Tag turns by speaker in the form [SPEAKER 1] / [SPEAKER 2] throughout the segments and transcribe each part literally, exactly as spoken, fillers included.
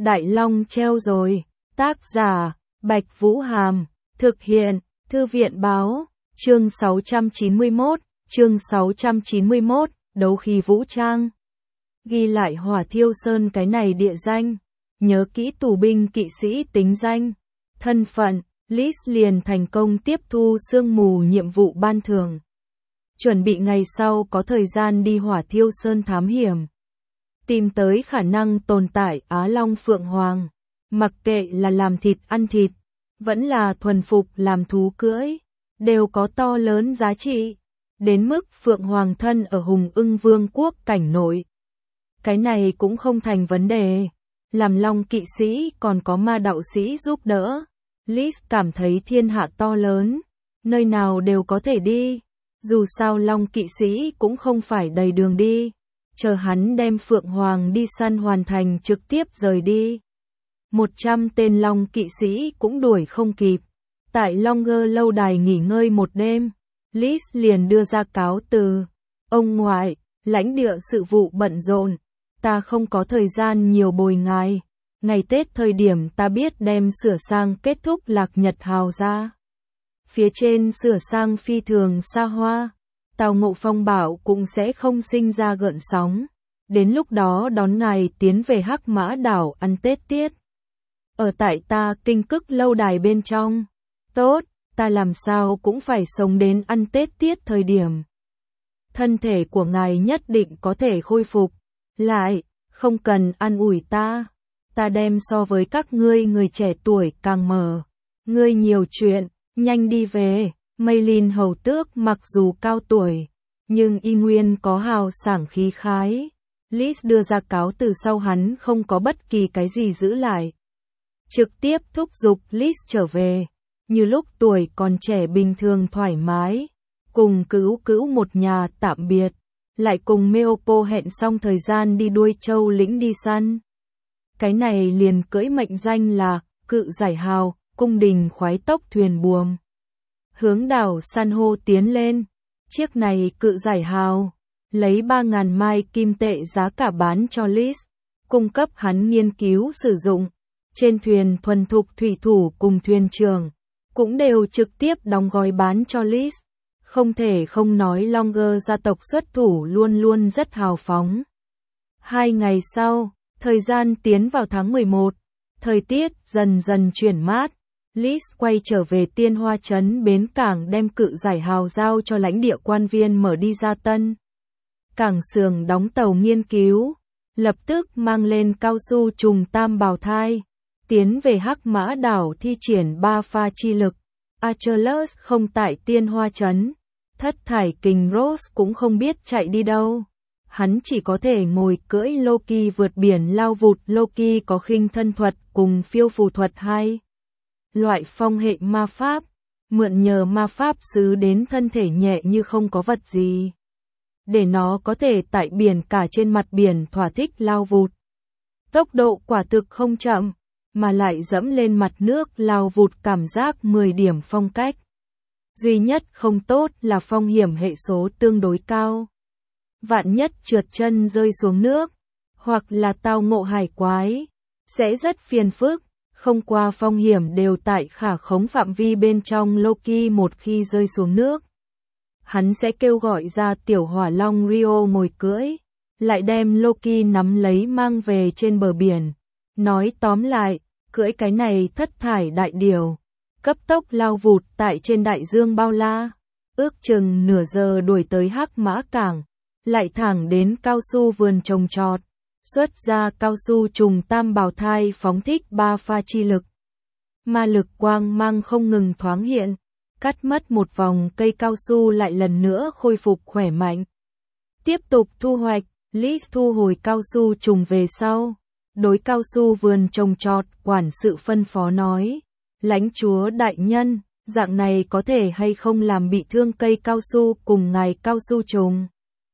[SPEAKER 1] Đại Long treo rồi. Tác giả, Bạch Vũ Hàm. Thực hiện, Thư viện báo. Chương sáu trăm chín mươi mốt, chương sáu trăm chín mươi mốt, đấu khí vũ trang. Ghi lại Hỏa Thiêu Sơn cái này địa danh. Nhớ kỹ tù binh kỵ sĩ tính danh. Thân phận, Liz liền thành công tiếp thu sương mù nhiệm vụ ban thưởng. Chuẩn bị ngày sau có thời gian đi Hỏa Thiêu Sơn thám hiểm. Tìm tới khả năng tồn tại Á Long Phượng Hoàng. Mặc kệ là làm thịt ăn thịt, vẫn là thuần phục làm thú cưỡi, đều có to lớn giá trị. Đến mức Phượng Hoàng thân ở Hùng Ưng Vương quốc cảnh nội. Cái này cũng không thành vấn đề. Làm Long kỵ sĩ còn có ma đạo sĩ giúp đỡ. Liz cảm thấy thiên hạ to lớn, nơi nào đều có thể đi. Dù sao Long kỵ sĩ cũng không phải đầy đường đi. Chờ hắn đem Phượng Hoàng đi săn hoàn thành trực tiếp rời đi. Một trăm tên Long kỵ sĩ cũng đuổi không kịp. Tại Longer lâu đài nghỉ ngơi một đêm, Liz liền đưa ra cáo từ. Ông ngoại, lãnh địa sự vụ bận rộn, ta không có thời gian nhiều bồi ngài. Ngày Tết thời điểm ta biết đem sửa sang kết thúc Lạc Nhật Hào ra. Phía trên sửa sang phi thường xa hoa, Tào Ngộ Phong bảo cũng sẽ không sinh ra gợn sóng. Đến lúc đó đón ngài tiến về Hắc Mã đảo ăn Tết tiết. Ở tại ta Kinh Cức lâu đài bên trong. Tốt, ta làm sao cũng phải sống đến ăn Tết tiết thời điểm. Thân thể của ngài nhất định có thể khôi phục. Lại, không cần an ủi ta. Ta đem so với các ngươi người trẻ tuổi càng mở. Ngươi nhiều chuyện, nhanh đi về. Maylin hầu tước mặc dù cao tuổi, nhưng y nguyên có hào sảng khí khái. Liz đưa ra cáo từ sau hắn không có bất kỳ cái gì giữ lại. Trực tiếp thúc giục Liz trở về, như lúc tuổi còn trẻ bình thường thoải mái, cùng cữu cữu một nhà tạm biệt, lại cùng Meopo hẹn xong thời gian đi đuôi châu lĩnh đi săn. Cái này liền cưỡi mệnh danh là Cự Giải Hào, cung đình khoái tốc thuyền buồm. Hướng đảo san hô tiến lên, chiếc này Cự Giải Hào, lấy ba ngàn mai kim tệ giá cả bán cho Liz, cung cấp hắn nghiên cứu sử dụng. Trên thuyền thuần thục thủy thủ cùng thuyền trưởng, cũng đều trực tiếp đóng gói bán cho Liz. Không thể không nói Longer gia tộc xuất thủ luôn luôn rất hào phóng. Hai ngày sau, thời gian tiến vào tháng mười một, thời tiết dần dần chuyển mát. Liz quay trở về Tiên Hoa Trấn bến cảng đem Cự Giải Hào giao cho lãnh địa quan viên mở đi ra tân. Cảng xưởng đóng tàu nghiên cứu, lập tức mang lên cao su trùng tam bào thai. Tiến về Hắc Mã đảo thi triển ba pha chi lực. Achilles không tại Tiên Hoa Trấn. Thất thải kình Rose cũng không biết chạy đi đâu. Hắn chỉ có thể ngồi cưỡi Loki vượt biển lao vụt. Loki có khinh thân thuật cùng phiêu phù thuật hai loại phong hệ ma pháp, mượn nhờ ma pháp sứ đến thân thể nhẹ như không có vật gì. Để nó có thể tại biển cả trên mặt biển thỏa thích lao vụt. Tốc độ quả thực không chậm, mà lại dẫm lên mặt nước lao vụt cảm giác mười điểm phong cách. Duy nhất không tốt là phong hiểm hệ số tương đối cao. Vạn nhất trượt chân rơi xuống nước, hoặc là tao ngộ hải quái, sẽ rất phiền phức. Không qua phong hiểm đều tại khả khống phạm vi bên trong. Loki một khi rơi xuống nước, hắn sẽ kêu gọi ra tiểu hỏa long Rio ngồi cưỡi, lại đem Loki nắm lấy mang về trên bờ biển. Nói tóm lại, cưỡi cái này thất thải đại điểu, cấp tốc lao vụt tại trên đại dương bao la, ước chừng nửa giờ đuổi tới Hắc Mã cảng, lại thẳng đến cao su vườn trồng trọt, xuất ra cao su trùng tam bào thai phóng thích ba pha chi lực. Ma lực quang mang không ngừng thoáng hiện, cắt mất một vòng cây cao su lại lần nữa khôi phục khỏe mạnh. Tiếp tục thu hoạch, Liz thu hồi cao su trùng về sau. Đối cao su vườn trồng trọt, quản sự phân phó nói, lãnh chúa đại nhân, dạng này có thể hay không làm bị thương cây cao su cùng ngài cao su trùng?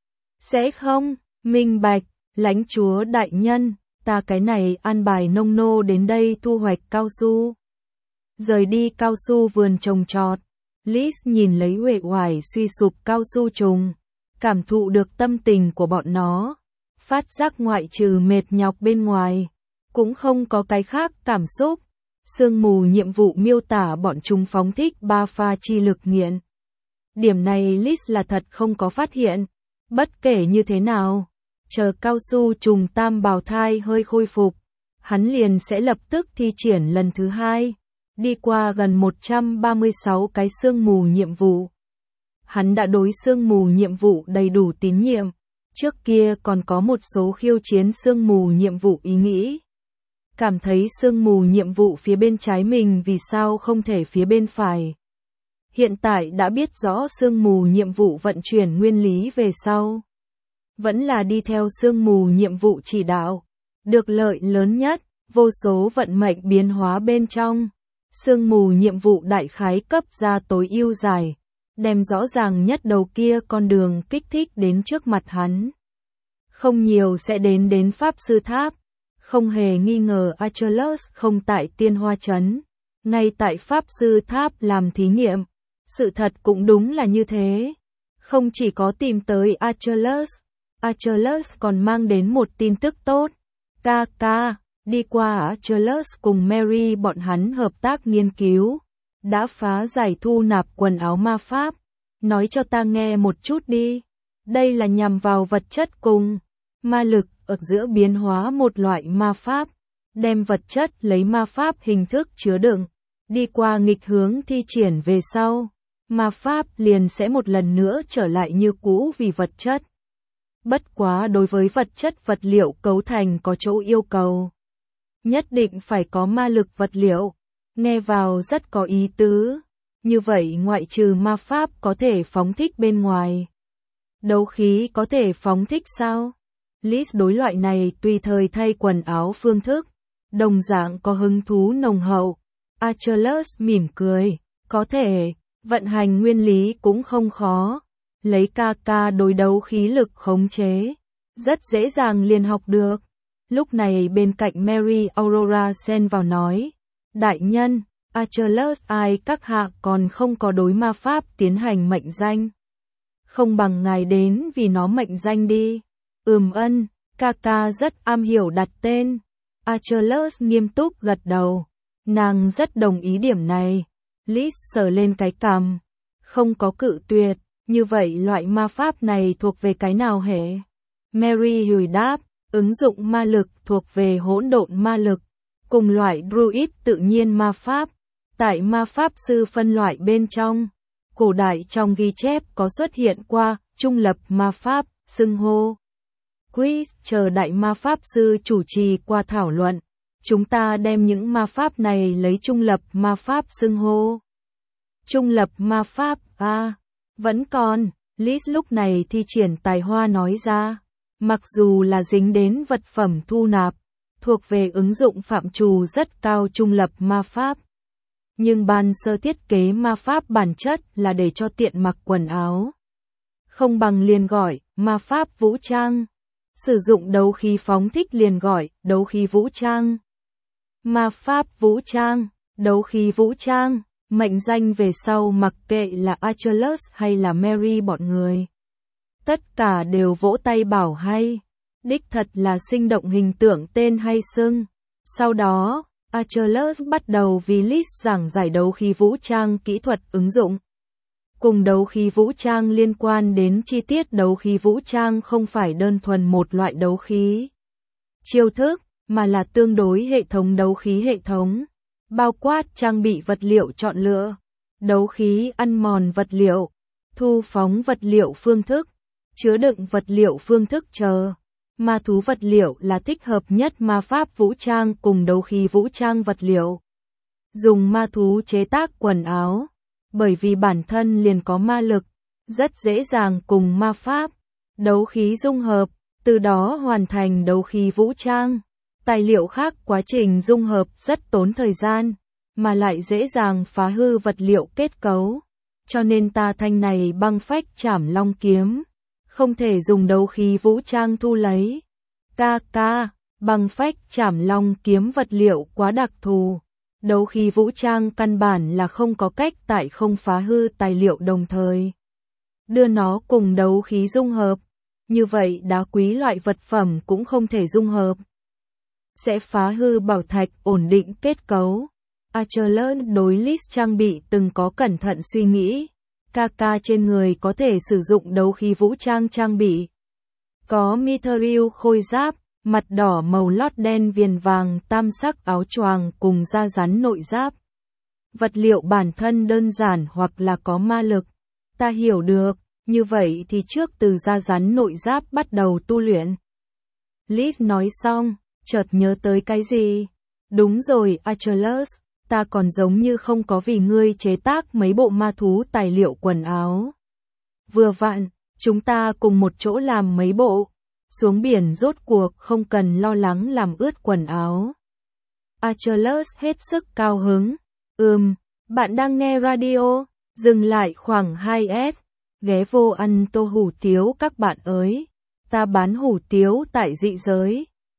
[SPEAKER 1] Sẽ không, minh bạch, lãnh chúa đại nhân, ta cái này an bài nông nô đến đây thu hoạch cao su. Rời đi cao su vườn trồng trọt, Liz nhìn lấy uể oải suy sụp cao su trùng, cảm thụ được tâm tình của bọn nó. Phát giác ngoại trừ mệt nhọc bên ngoài, cũng không có cái khác cảm xúc. Sương mù nhiệm vụ miêu tả bọn chúng phóng thích ba pha chi lực nghiện. Điểm này Liz là thật không có phát hiện. Bất kể như thế nào, chờ cao su trùng tam bào thai hơi khôi phục, hắn liền sẽ lập tức thi triển lần thứ hai, đi qua gần một trăm ba mươi sáu cái sương mù nhiệm vụ. Hắn đã đối sương mù nhiệm vụ đầy đủ tín nhiệm, trước kia còn có một số khiêu chiến sương mù nhiệm vụ ý nghĩ. Cảm thấy sương mù nhiệm vụ phía bên trái mình vì sao không thể phía bên phải. Hiện tại đã biết rõ sương mù nhiệm vụ vận chuyển nguyên lý về sau. Vẫn là đi theo sương mù nhiệm vụ chỉ đạo. Được lợi lớn nhất, vô số vận mệnh biến hóa bên trong. Sương mù nhiệm vụ đại khái cấp ra tối ưu giải, đem rõ ràng nhất đầu kia con đường kích thích đến trước mặt hắn. Không nhiều sẽ đến đến Pháp Sư Tháp. Không hề nghi ngờ Achilles không tại Tiên Hoa Trấn, ngay tại Pháp Sư Tháp làm thí nghiệm. Sự thật cũng đúng là như thế. Không chỉ có tìm tới Achilles, Achilles còn mang đến một tin tức tốt. Ca ca, đi qua Achilles cùng Mary bọn hắn hợp tác nghiên cứu, đã phá giải thu nạp quần áo ma pháp. Nói cho ta nghe một chút đi. Đây là nhằm vào vật chất cùng ma lực ở giữa biến hóa một loại ma pháp, đem vật chất lấy ma pháp hình thức chứa đựng, đi qua nghịch hướng thi triển về sau, ma pháp liền sẽ một lần nữa trở lại như cũ vì vật chất. Bất quá đối với vật chất vật liệu cấu thành có chỗ yêu cầu. Nhất định phải có ma lực vật liệu, nghe vào rất có ý tứ. Như vậy ngoại trừ ma pháp có thể phóng thích bên ngoài, đấu khí có thể phóng thích sao? Liz đối loại này tùy thời thay quần áo phương thức, đồng dạng có hứng thú nồng hậu. Achilles mỉm cười, có thể, vận hành nguyên lý cũng không khó, lấy ca ca đối đấu khí lực khống chế, rất dễ dàng liền học được. Lúc này bên cạnh Mary Aurora xen vào nói, đại nhân, Achilles ai các hạ còn không có đối ma pháp tiến hành mệnh danh. Không bằng ngài đến vì nó mệnh danh đi. Ừm ân, ca ca rất am hiểu đặt tên. Achilles nghiêm túc gật đầu. Nàng rất đồng ý điểm này. Liz sờ lên cái cằm. Không có cự tuyệt. Như vậy loại ma pháp này thuộc về cái nào hệ? Mary hồi đáp. Ứng dụng ma lực thuộc về hỗn độn ma lực. Cùng loại druid tự nhiên ma pháp. Tại ma pháp sư phân loại bên trong. Cổ đại trong ghi chép có xuất hiện qua trung lập ma pháp, xưng hô. Chris chờ đại ma pháp sư chủ trì qua thảo luận. Chúng ta đem những ma pháp này lấy trung lập ma pháp xưng hô. Trung lập ma pháp, à, vẫn còn. Liz lúc này thi triển tài hoa nói ra. Mặc dù là dính đến vật phẩm thu nạp, thuộc về ứng dụng phạm trù rất cao trung lập ma pháp. Nhưng ban sơ thiết kế ma pháp bản chất là để cho tiện mặc quần áo. Không bằng liền gọi, ma pháp vũ trang. Sử dụng đấu khí phóng thích liền gọi, đấu khí vũ trang. Ma pháp vũ trang, đấu khí vũ trang, mệnh danh về sau mặc kệ là Achilles hay là Mary bọn người. Tất cả đều vỗ tay bảo hay. Đích thật là sinh động hình tượng tên hay xưng. Sau đó, Achilles bắt đầu vì Liz giảng giải đấu khí vũ trang kỹ thuật ứng dụng. Cùng đấu khí vũ trang liên quan đến chi tiết đấu khí vũ trang không phải đơn thuần một loại đấu khí chiêu thức, mà là tương đối hệ thống đấu khí hệ thống, bao quát trang bị vật liệu chọn lựa, đấu khí ăn mòn vật liệu, thu phóng vật liệu phương thức, chứa đựng vật liệu phương thức chờ. Ma thú vật liệu là thích hợp nhất ma pháp vũ trang cùng đấu khí vũ trang vật liệu. Dùng ma thú chế tác quần áo, bởi vì bản thân liền có ma lực, rất dễ dàng cùng ma pháp, đấu khí dung hợp, từ đó hoàn thành đấu khí vũ trang. Tài liệu khác quá trình dung hợp rất tốn thời gian, mà lại dễ dàng phá hư vật liệu kết cấu. Cho nên ta thanh này băng phách chảm long kiếm, không thể dùng đấu khí vũ trang thu lấy. Ca ca, băng phách chảm long kiếm vật liệu quá đặc thù. Đấu khí vũ trang căn bản là không có cách tại không phá hư tài liệu đồng thời đưa nó cùng đấu khí dung hợp. Như vậy đá quý loại vật phẩm cũng không thể dung hợp. sẽ phá hư bảo thạch ổn định kết cấu. Achilles đối list trang bị từng có cẩn thận suy nghĩ. ca ca trên người có thể sử dụng đấu khí vũ trang trang bị. Có mithril khôi giáp, mặt đỏ màu lót đen viền vàng tam sắc áo choàng cùng da rắn nội giáp. Vật liệu bản thân đơn giản hoặc là có ma lực. Ta hiểu được, như vậy thì trước từ da rắn nội giáp bắt đầu tu luyện. List nói xong, chợt nhớ tới cái gì. Đúng rồi Achilles, ta còn giống như không có vì ngươi chế tác mấy bộ ma thú tài liệu quần áo. Vừa vặn, chúng ta cùng một chỗ làm mấy bộ. Xuống biển rốt cuộc không cần lo lắng làm ướt quần áo. Achilles hết sức cao hứng. Ừm, bạn đang nghe radio, dừng lại khoảng hai S. Ghé vô ăn tô hủ tiếu các bạn ơi. Ta bán hủ tiếu tại dị giới.